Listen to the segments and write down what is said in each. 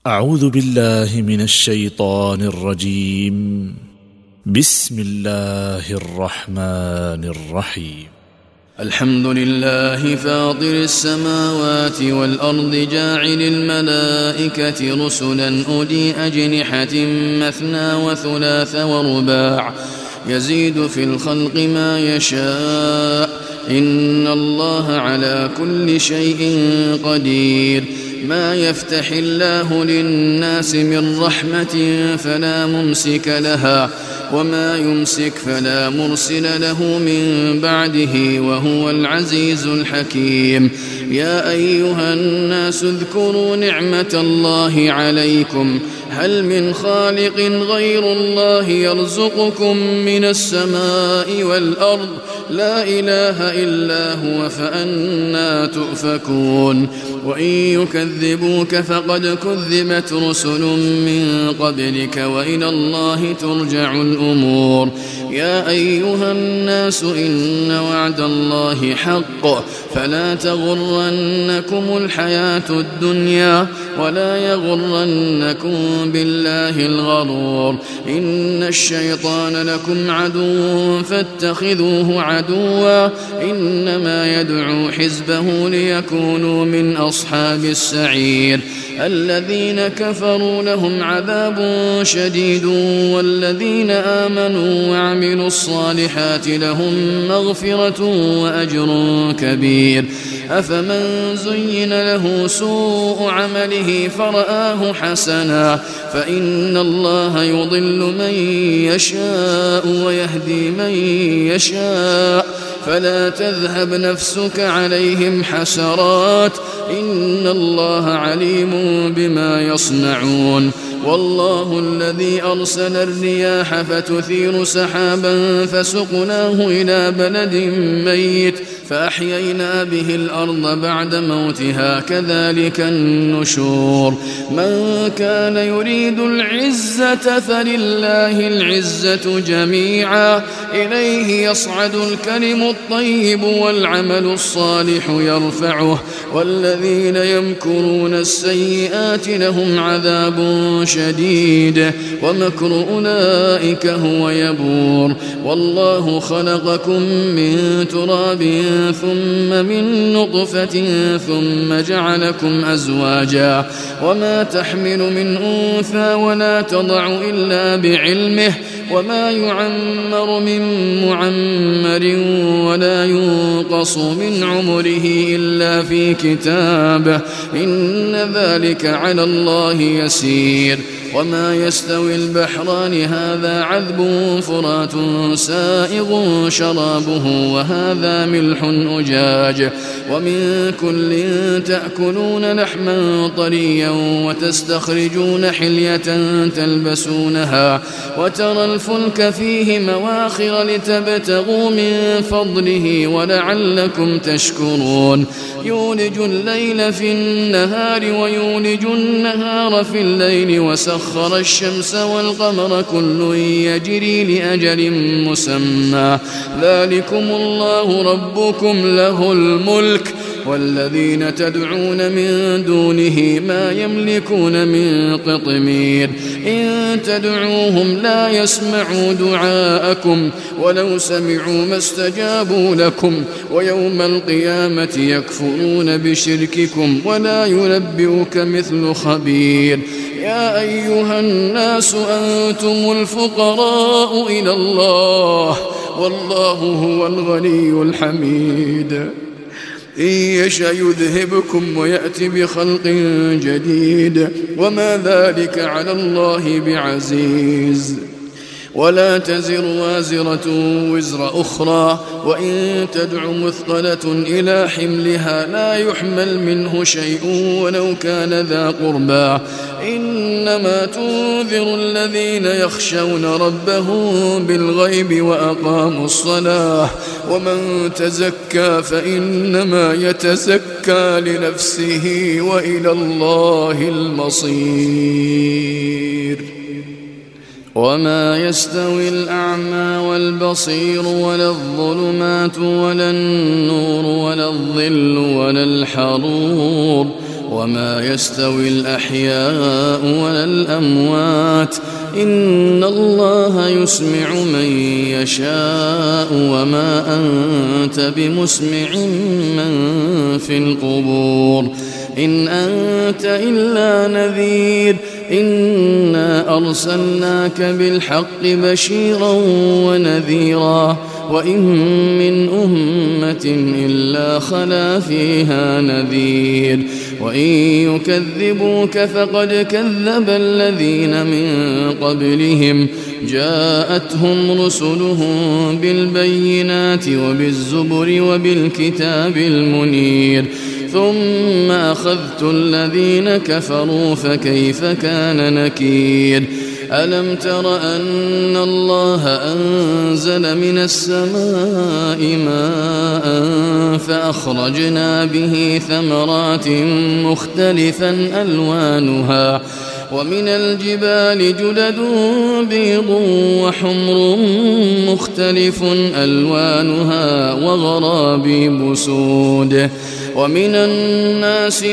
أعوذ بالله من الشيطان الرجيم. بسم الله الرحمن الرحيم. الحمد لله فاطر السماوات والأرض جاعل الملائكة رسلا أولي أجنحة مثنى وثلاث ورباع يزيد في الخلق ما يشاء إن الله على كل شيء قدير. ما يفتح الله للناس من رحمة فلا ممسك لها وما يمسك فلا مرسل له من بعده وهو العزيز الحكيم. يا أيها الناس اذكروا نعمة الله عليكم هل من خالق غير الله يرزقكم من السماء والأرض لا إله إلا هو فأنى تؤفكون. وإن يكذبوك فقد كذبت رسل من قبلك وإلى الله ترجع الأمور. يا أيها الناس إن وعد الله حق فلا تغرنكم الحياة الدنيا ولا يغرنكم بالله الغرور. إن الشيطان لكم عدو فاتخذوه عدوا إنما يدعو حزبه ليكونوا من أصحاب السعير. الذين كفروا لهم عذاب شديد والذين آمنوا وعملوا الصالحات لهم مغفرة وأجر كبير. أفمن زين له سوء عمله فرآه حسنا فإن الله يضل من يشاء ويهدي من يشاء فلا تذهب نفسك عليهم حسرات إن الله عليم بما يصنعون. والله الذي أرسل الرياح فتثير سحابا فسقناه إلى بلد ميت فأحيينا به الأرض بعد موتها كذلك النشور. من كان يريد العزة فلله العزة جميعا إليه يصعد الكلم الطيب والعمل الصالح يرفعه والذين يمكرون السيئات لهم عذاب شديد ومكر أولئك هو يبور. والله خلقكم من تراب ثم من نطفة ثم جعلكم أزواجا وما تحمل من أنثى ولا تضع إلا بعلمه وما يعمر من معمر ولا ينقص من عمره إلا في كتاب إن ذلك على الله يسير. وما يستوي البحران هذا عذب فرات سائغ شرابه وهذا ملح أجاج ومن كل تأكلون لحما طريا وتستخرجون حلية تلبسونها وترى الفلك فيه مواخر لتبتغوا من فضله ولعلكم تشكرون. يولج الليل في النهار ويولج النهار في الليل وسخر الشمس والقمر كل يجري لأجل مسمى ذلكم الله ربكم له الملك والذين تدعون من دونه ما يملكون من قطمير. إن تدعوهم لا يسمعوا دعاءكم ولو سمعوا ما استجابوا لكم ويوم القيامة يكفرون بشرككم ولا ينبئك مثل خبير. يا أيها الناس أنتم الفقراء إلى الله والله هو الغني الحميد. إن يشأ يذهبكم ويأتي بخلق جديد وما ذلك على الله بعزيز. ولا تزر وازرة وزر أخرى وإن تدع مثقلة إلى حملها لا يحمل منه شيء ولو كان ذا قربى إنما تنذر الذين يخشون ربهم بالغيب وأقاموا الصلاة ومن تزكى فإنما يتزكى لنفسه وإلى الله المصير. وما يستوي الأعمى والبصير ولا الظلمات ولا النور ولا الظل ولا الحرور وما يستوي الأحياء ولا الأموات إن الله يسمع من يشاء وما أنت بمسمع من في القبور إن أنت إلا نذير إنا أرسلناك بالحق بشيرا ونذيرا وإن من أمة إلا خلا فيها نذير وإن يكذبوك فقد كذب الذين من قبلهم جاءتهم رسلهم بالبينات وبالزبر وبالكتاب المنير ثم أخذت الذين كفروا فكيف كان نكير ألم تر أن الله أنزل من السماء ماء فأخرجنا به ثمرات مختلفا ألوانها ومن الجبال جدد بيض وحمر مختلف ألوانها وغرابيب سود ومن الناس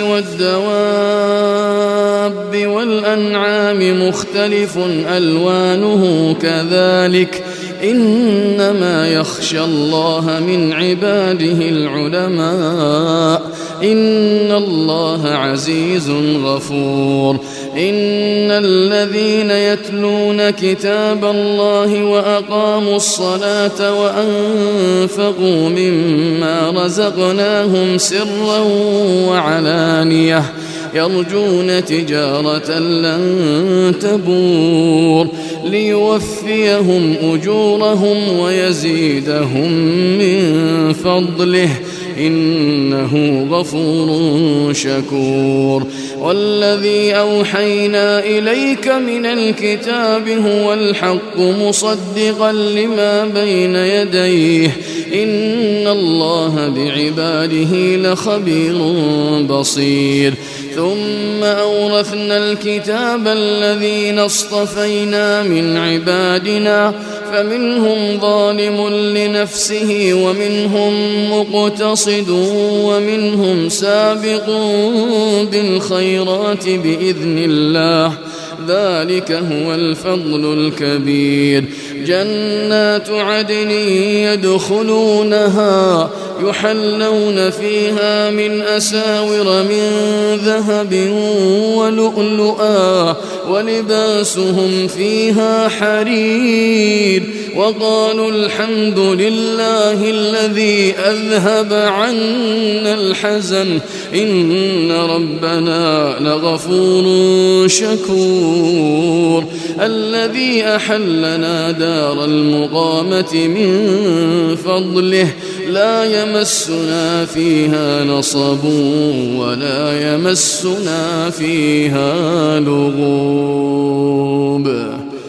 والدواب والأنعام مختلف ألوانه كذلك إنما يخشى الله من عباده العلماء إن الله عزيز غفور إن الذين يتلون كتاب الله وأقاموا الصلاة وأنفقوا مما رزقناهم سرا وعلانية يرجون تجارة لن تبور ليوفيهم أجورهم ويزيدهم من فضله إنه غفور شكور والذي أوحينا إليك من الكتاب هو الحق مصدقا لما بين يديه إن الله بعباده لخبير بصير ثم أورثنا الكتاب الذين اصطفينا من عبادنا فمنهم ظالم لنفسه ومنهم مقتصد ومنهم سابق بالخيرات بإذن الله ذلك هو الفضل الكبير جنات عدن يدخلونها يحلون فيها من أساور من ذهب ولؤلؤا ولباسهم فيها حرير وقالوا الحمد لله الذي أذهب عنا الحزن إن ربنا لغفور شكور الذي أحلنا دار المقامة من فضله لا يمسنا فيها نصب ولا يمسنا فيها لغوب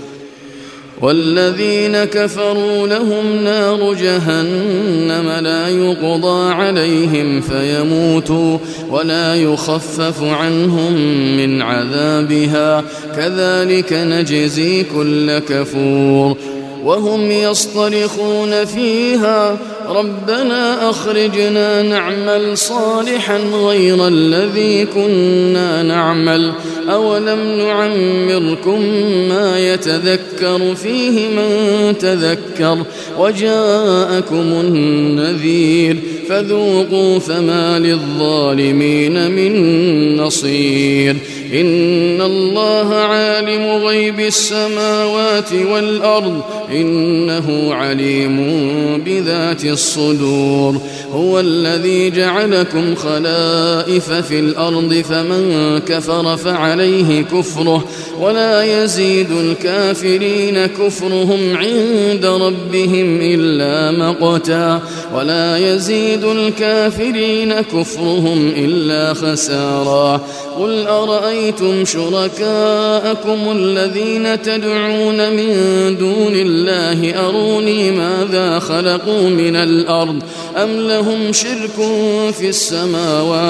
والذين كفروا لهم نار جهنم لا يقضى عليهم فيموتوا ولا يخفف عنهم من عذابها كذلك نجزي كل كفور وهم يصطرخون فيها ربنا أخرجنا نعمل صالحا غير الذي كنا نعمل أولم نعمركم ما يتذكر فيه من تذكر وجاءكم النذير فذوقوا فما للظالمين من نصير إن الله عالم غيب السماوات والأرض إنه عليم بذات الصدور هو الذي جعلكم خلائف في الأرض فمن كفر فعليه كفره ولا يزيد الكافرين كفرهم عند ربهم إلا مقتا ولا يزيد الكافرين كفرهم إلا خسارا قل أرأيتم شركاءكم الذين تدعون من دون الله أروني ماذا خلقوا من الأرض أم لهم شرك في السماوات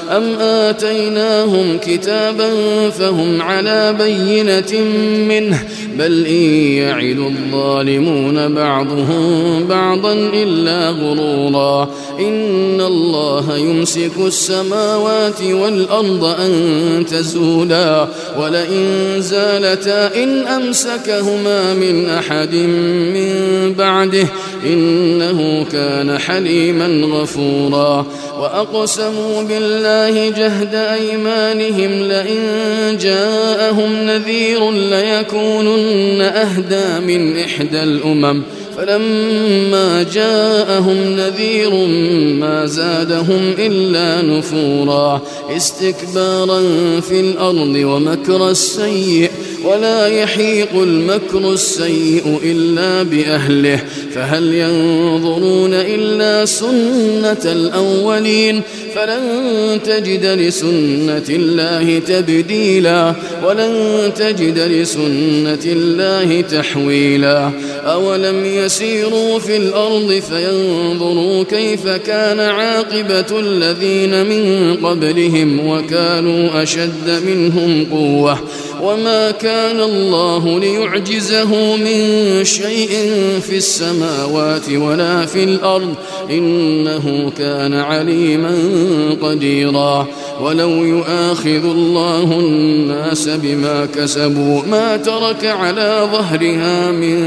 أم آتيناهم كتابا فهم على بينة منه بل إن يعد الظالمون بعضهم بعضا إلا غرورا إن الله يمسك السماوات والأرض أن تزولا ولئن زالتا إن أمسكهما من أحد من بعده إنه كان حليما غفورا وأقسموا بالله جهد أيمانهم لئن جاءهم نذير ليكونن أهدى من إحدى الأمم فلما جاءهم نذير ما زادهم إلا نفورا استكبارا في الأرض ومكر السيء ولا يحيق المكر السيء إلا بأهله فهل ينظرون إلا سنة الأولين فلن تجد لسنة الله تبديلا ولن تجد لسنة الله تحويلا أولم يسيروا في الأرض فينظروا كيف كان عاقبة الذين من قبلهم وكانوا أشد منهم قوة وما كان الله ليعجزه من شيء في السماوات ولا في الأرض إنه كان عليما قديرا ولو يؤاخذ الله الناس بما كسبوا ما ترك على ظهرها من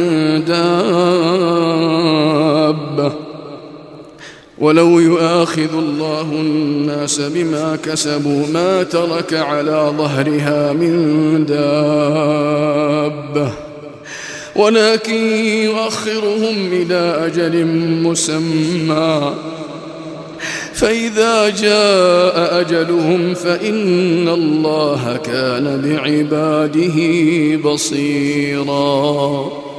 دابة ولو يؤاخذ الله الناس بما كسبوا ما ترك على ظهرها من دابة ولكن يؤخرهم إلى أجل مسمى فإذا جاء أجلهم فإن الله كان بعباده بصيرا.